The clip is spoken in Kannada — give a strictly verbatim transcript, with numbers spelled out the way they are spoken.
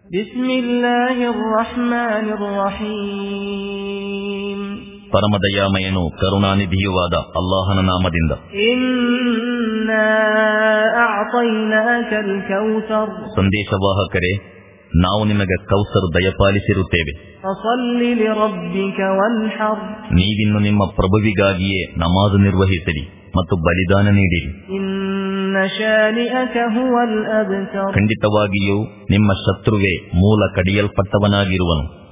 ಬಿಸ್ಮಿಲ್ಲಾಹಿರ್ ರಹ್ಮಾನಿರ್ ರಹೀಮ್. ಪರಮದಯಾಮಯನು ಕರುಣಾನಿಧಿಯುವಾದ ಅಲ್ಲಾಹನ ನಾಮದಿಂದ. ಇನ್ನಾ ಅಅತೈನಾಕಲ್ ಕೌಸರ್. ಸಂದೇಶವಾಹಕರೇ, ನಾವು ನಿಮಗೆ ಕೌಸರ್ ದಯಪಾಲಿಸಿರುತ್ತೇವೆ. ಫಸಲ್ಲಿ ಲಿರಬ್ಬಿಕ ವನ್ಹರ್. ನೀವಿನ್ನು ನಿಮ್ಮ ಪ್ರಭುವಿಗಾಗಿಯೇ ನಮಾಜ್ ನಿರ್ವಹಿಸಿರಿ ಮತ್ತು ಬಲಿದಾನ ನೀಡಿರಿ. ಇನ್ನ ಶಾನಿಅಕ ಹುವಲ್ ಅಬ್ತರ್. ಖಂಡಿತವಾಗಿಯೂ ನಿಮ್ಮ ಶತ್ರುವೇ ಮೂಲ ಕಡಿಯಲ್ಪಟ್ಟವನಾಗಿರುವನು.